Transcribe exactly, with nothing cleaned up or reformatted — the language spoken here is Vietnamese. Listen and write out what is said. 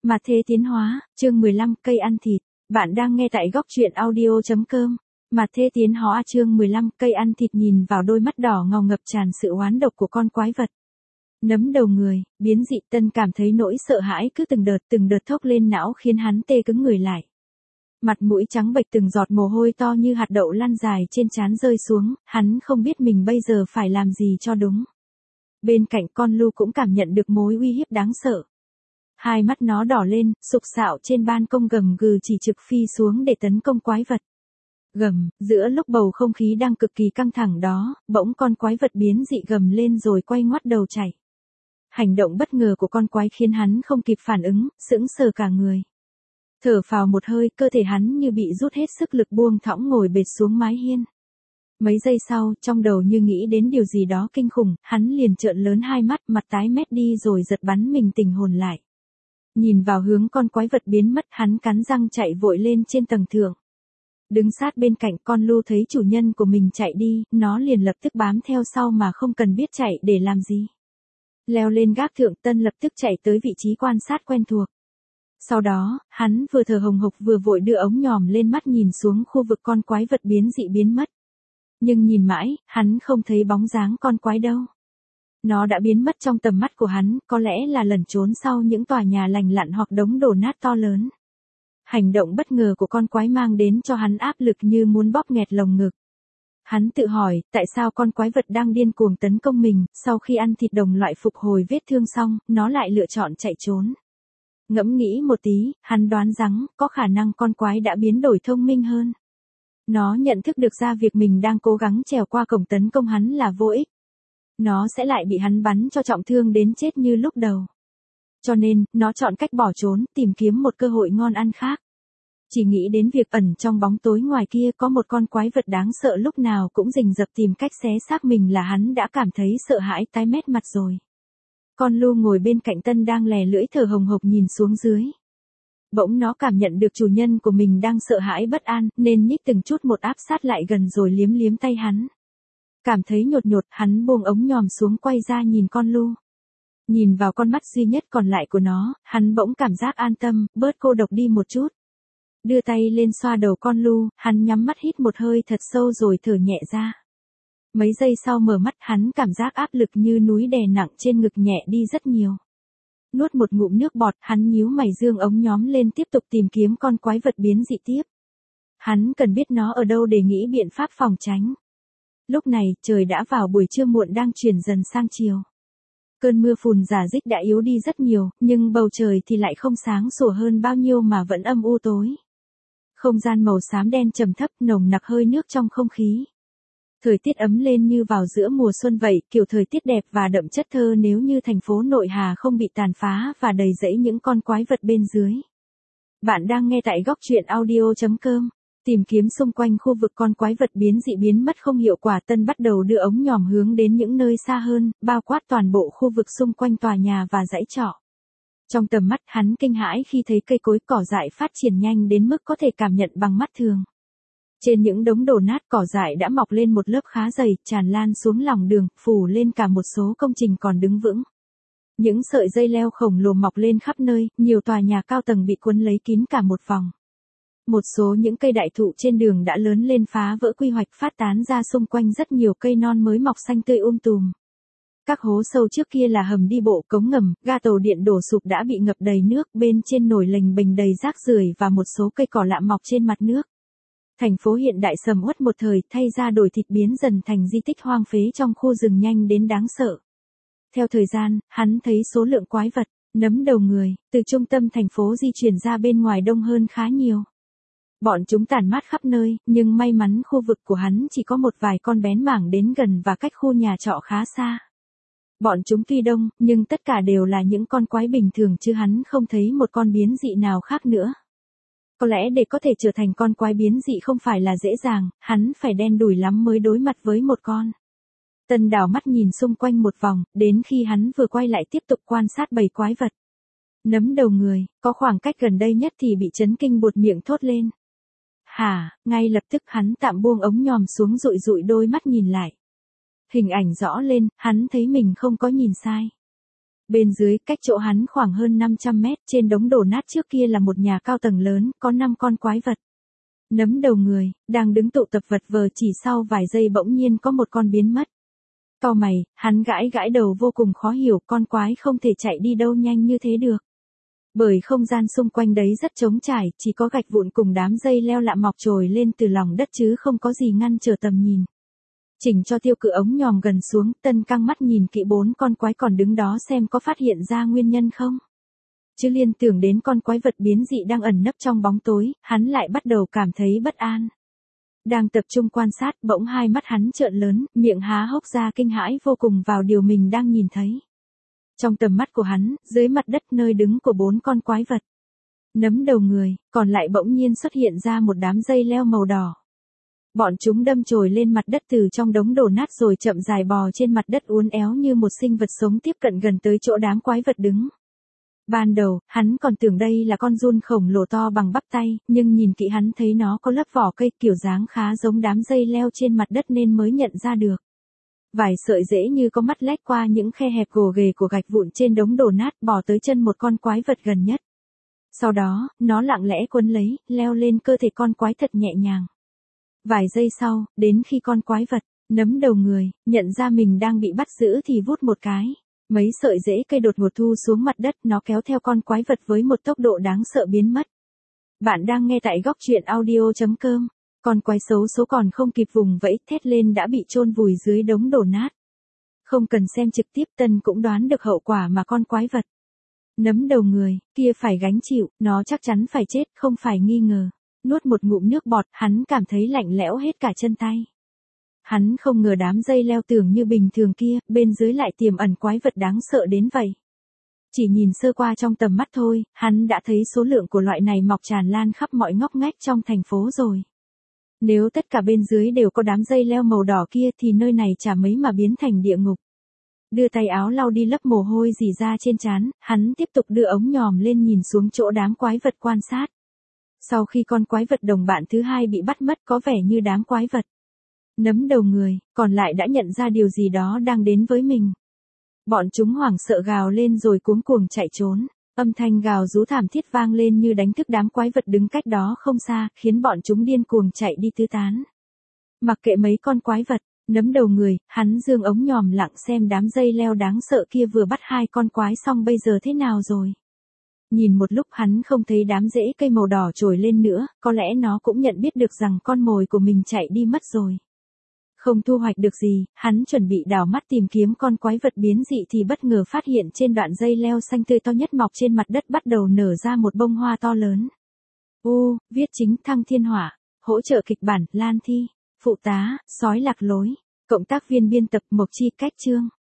Mà thế tiến hóa, chương mười lăm, cây ăn thịt. Bạn đang nghe tại góc truyện audio chấm com. Mà thế tiến hóa chương mười lăm, cây ăn thịt nhìn vào đôi mắt đỏ ngầu ngập tràn sự oán độc của con quái vật. Nấm đầu người, biến dị. Tân cảm thấy nỗi sợ hãi cứ từng đợt từng đợt thốc lên não khiến hắn tê cứng người lại. Mặt mũi trắng bệch, từng giọt mồ hôi to như hạt đậu lăn dài trên trán rơi xuống, hắn không biết mình bây giờ phải làm gì cho đúng. Bên cạnh con Lu cũng cảm nhận được mối uy hiếp đáng sợ. Hai mắt nó đỏ lên, sục sạo trên ban công gầm gừ chỉ trực phi xuống để tấn công quái vật. Gầm, giữa lúc bầu không khí đang cực kỳ căng thẳng đó, bỗng con quái vật biến dị gầm lên rồi quay ngoắt đầu chạy. Hành động bất ngờ của con quái khiến hắn không kịp phản ứng, sững sờ cả người. Thở phào một hơi, cơ thể hắn như bị rút hết sức lực, buông thõng ngồi bệt xuống mái hiên. Mấy giây sau, trong đầu như nghĩ đến điều gì đó kinh khủng, hắn liền trợn lớn hai mắt, mặt tái mét đi rồi giật bắn mình tỉnh hồn lại. Nhìn vào hướng con quái vật biến mất, hắn cắn răng chạy vội lên trên tầng thượng. Đứng sát bên cạnh, con Lu thấy chủ nhân của mình chạy đi, nó liền lập tức bám theo sau mà không cần biết chạy để làm gì. Leo lên gác thượng, Tân lập tức chạy tới vị trí quan sát quen thuộc. Sau đó, hắn vừa thở hồng hộc vừa vội đưa ống nhòm lên mắt nhìn xuống khu vực con quái vật biến dị biến mất. Nhưng nhìn mãi, hắn không thấy bóng dáng con quái đâu. Nó đã biến mất trong tầm mắt của hắn, có lẽ là lẩn trốn sau những tòa nhà lành lặn hoặc đống đổ nát to lớn. Hành động bất ngờ của con quái mang đến cho hắn áp lực như muốn bóp nghẹt lồng ngực. Hắn tự hỏi, tại sao con quái vật đang điên cuồng tấn công mình, sau khi ăn thịt đồng loại phục hồi vết thương xong, nó lại lựa chọn chạy trốn. Ngẫm nghĩ một tí, hắn đoán rằng, có khả năng con quái đã biến đổi thông minh hơn. Nó nhận thức được ra việc mình đang cố gắng trèo qua cổng tấn công hắn là vô ích. Nó sẽ lại bị hắn bắn cho trọng thương đến chết như lúc đầu. Cho nên, nó chọn cách bỏ trốn, tìm kiếm một cơ hội ngon ăn khác. Chỉ nghĩ đến việc ẩn trong bóng tối ngoài kia có một con quái vật đáng sợ lúc nào cũng rình rập tìm cách xé xác mình là hắn đã cảm thấy sợ hãi tái mét mặt rồi. Con Lu ngồi bên cạnh Tân đang lè lưỡi thở hồng hộc nhìn xuống dưới. Bỗng nó cảm nhận được chủ nhân của mình đang sợ hãi bất an, nên nhích từng chút một áp sát lại gần rồi liếm liếm tay hắn. Cảm thấy nhột nhột, hắn buông ống nhòm xuống quay ra nhìn con Lu. Nhìn vào con mắt duy nhất còn lại của nó, hắn bỗng cảm giác an tâm, bớt cô độc đi một chút. Đưa tay lên xoa đầu con Lu, hắn nhắm mắt hít một hơi thật sâu rồi thở nhẹ ra. Mấy giây sau mở mắt, hắn cảm giác áp lực như núi đè nặng trên ngực nhẹ đi rất nhiều. Nuốt một ngụm nước bọt, hắn nhíu mày dương ống nhòm lên tiếp tục tìm kiếm con quái vật biến dị tiếp. Hắn cần biết nó ở đâu để nghĩ biện pháp phòng tránh. Lúc này, trời đã vào buổi trưa muộn đang chuyển dần sang chiều. Cơn mưa phùn rả rích đã yếu đi rất nhiều, nhưng bầu trời thì lại không sáng sủa hơn bao nhiêu mà vẫn âm u tối. Không gian màu xám đen trầm thấp, nồng nặc hơi nước trong không khí. Thời tiết ấm lên như vào giữa mùa xuân vậy, kiểu thời tiết đẹp và đậm chất thơ nếu như thành phố Nội Hà không bị tàn phá và đầy rẫy những con quái vật bên dưới. Bạn đang nghe tại góc truyện audio chấm com. Tìm kiếm xung quanh khu vực con quái vật biến dị biến mất không hiệu quả, Tân bắt đầu đưa ống nhòm hướng đến những nơi xa hơn, bao quát toàn bộ khu vực xung quanh tòa nhà và dãy trọ. Trong tầm mắt, hắn kinh hãi khi thấy cây cối cỏ dại phát triển nhanh đến mức có thể cảm nhận bằng mắt thường. Trên những đống đổ nát, cỏ dại đã mọc lên một lớp khá dày, tràn lan xuống lòng đường, phủ lên cả một số công trình còn đứng vững. Những sợi dây leo khổng lồ mọc lên khắp nơi, nhiều tòa nhà cao tầng bị cuốn lấy kín cả một vòng. Một số những cây đại thụ trên đường đã lớn lên phá vỡ quy hoạch, phát tán ra xung quanh rất nhiều cây non mới mọc xanh tươi um tùm. Các hố sâu trước kia là hầm đi bộ, cống ngầm, ga tàu điện đổ sụp đã bị ngập đầy nước, bên trên nổi lềnh bềnh đầy rác rưởi và một số cây cỏ lạ mọc trên mặt nước. Thành phố hiện đại sầm uất một thời, thay ra đổi thịt biến dần thành di tích hoang phế trong khu rừng nhanh đến đáng sợ. Theo thời gian, hắn thấy số lượng quái vật, nấm đầu người, từ trung tâm thành phố di chuyển ra bên ngoài đông hơn khá nhiều. Bọn chúng tản mát khắp nơi, nhưng may mắn khu vực của hắn chỉ có một vài con bén mảng đến gần và cách khu nhà trọ khá xa. Bọn chúng tuy đông, nhưng tất cả đều là những con quái bình thường chứ hắn không thấy một con biến dị nào khác nữa. Có lẽ để có thể trở thành con quái biến dị không phải là dễ dàng, hắn phải đen đủi lắm mới đối mặt với một con. Tân đảo mắt nhìn xung quanh một vòng, đến khi hắn vừa quay lại tiếp tục quan sát bầy quái vật. Nấm đầu người, có khoảng cách gần đây nhất thì bị chấn kinh buột miệng thốt lên. Hả, ngay lập tức hắn tạm buông ống nhòm xuống dụi dụi đôi mắt nhìn lại. Hình ảnh rõ lên, hắn thấy mình không có nhìn sai. Bên dưới, cách chỗ hắn khoảng hơn năm trăm mét, trên đống đổ nát trước kia là một nhà cao tầng lớn, có năm con quái vật. Nấm đầu người, đang đứng tụ tập vật vờ, chỉ sau vài giây bỗng nhiên có một con biến mất. Cau mày, hắn gãi gãi đầu vô cùng khó hiểu, con quái không thể chạy đi đâu nhanh như thế được. Bởi không gian xung quanh đấy rất trống trải, chỉ có gạch vụn cùng đám dây leo lạ mọc trồi lên từ lòng đất chứ không có gì ngăn trở tầm nhìn. Chỉnh cho Tiêu Cự ống nhòm gần xuống, Tân căng mắt nhìn kỹ bốn con quái còn đứng đó xem có phát hiện ra nguyên nhân không. Chứ liên tưởng đến con quái vật biến dị đang ẩn nấp trong bóng tối, hắn lại bắt đầu cảm thấy bất an. Đang tập trung quan sát, bỗng hai mắt hắn trợn lớn, miệng há hốc ra kinh hãi vô cùng vào điều mình đang nhìn thấy. Trong tầm mắt của hắn, dưới mặt đất nơi đứng của bốn con quái vật. Nấm đầu người, còn lại bỗng nhiên xuất hiện ra một đám dây leo màu đỏ. Bọn chúng đâm chồi lên mặt đất từ trong đống đổ nát rồi chậm dài bò trên mặt đất uốn éo như một sinh vật sống tiếp cận gần tới chỗ đám quái vật đứng. Ban đầu, hắn còn tưởng đây là con giun khổng lồ to bằng bắp tay, nhưng nhìn kỹ hắn thấy nó có lớp vỏ cây kiểu dáng khá giống đám dây leo trên mặt đất nên mới nhận ra được. Vài sợi rễ như có mắt lách qua những khe hẹp gồ ghề của gạch vụn trên đống đổ nát bò tới chân một con quái vật gần nhất. Sau đó, nó lặng lẽ quấn lấy, leo lên cơ thể con quái thật nhẹ nhàng. Vài giây sau, đến khi con quái vật, nấm đầu người, nhận ra mình đang bị bắt giữ thì vút một cái. Mấy sợi rễ cây đột ngột thu xuống mặt đất, nó kéo theo con quái vật với một tốc độ đáng sợ biến mất. Bạn đang nghe tại góc truyện audio chấm com. Con quái xấu số còn không kịp vùng vẫy, thét lên đã bị chôn vùi dưới đống đổ nát. Không cần xem trực tiếp, Tân cũng đoán được hậu quả mà con quái vật nấm đầu người kia phải gánh chịu, nó chắc chắn phải chết, không phải nghi ngờ. Nuốt một ngụm nước bọt, hắn cảm thấy lạnh lẽo hết cả chân tay. Hắn không ngờ đám dây leo tưởng như bình thường kia, bên dưới lại tiềm ẩn quái vật đáng sợ đến vậy. Chỉ nhìn sơ qua trong tầm mắt thôi, hắn đã thấy số lượng của loại này mọc tràn lan khắp mọi ngóc ngách trong thành phố rồi. Nếu tất cả bên dưới đều có đám dây leo màu đỏ kia thì nơi này chả mấy mà biến thành địa ngục. Đưa tay áo lau đi lớp mồ hôi rỉ ra trên trán, hắn tiếp tục đưa ống nhòm lên nhìn xuống chỗ đám quái vật quan sát. Sau khi con quái vật đồng bạn thứ hai bị bắt mất có vẻ như đám quái vật nấm đầu người, còn lại đã nhận ra điều gì đó đang đến với mình. Bọn chúng hoảng sợ gào lên rồi cuống cuồng chạy trốn. Âm thanh gào rú thảm thiết vang lên như đánh thức đám quái vật đứng cách đó không xa, khiến bọn chúng điên cuồng chạy đi tứ tán. Mặc kệ mấy con quái vật nấm đầu người, hắn dương ống nhòm lặng xem đám dây leo đáng sợ kia vừa bắt hai con quái xong bây giờ thế nào rồi. Nhìn một lúc hắn không thấy đám rễ cây màu đỏ trồi lên nữa, có lẽ nó cũng nhận biết được rằng con mồi của mình chạy đi mất rồi. Không thu hoạch được gì, hắn chuẩn bị đảo mắt tìm kiếm con quái vật biến dị thì bất ngờ phát hiện trên đoạn dây leo xanh tươi to nhất mọc trên mặt đất bắt đầu nở ra một bông hoa to lớn. U, viết chính Thăng Thiên Hỏa, hỗ trợ kịch bản, Lan Thi, phụ tá, sói lạc lối, cộng tác viên biên tập Mộc Chi, cách chương.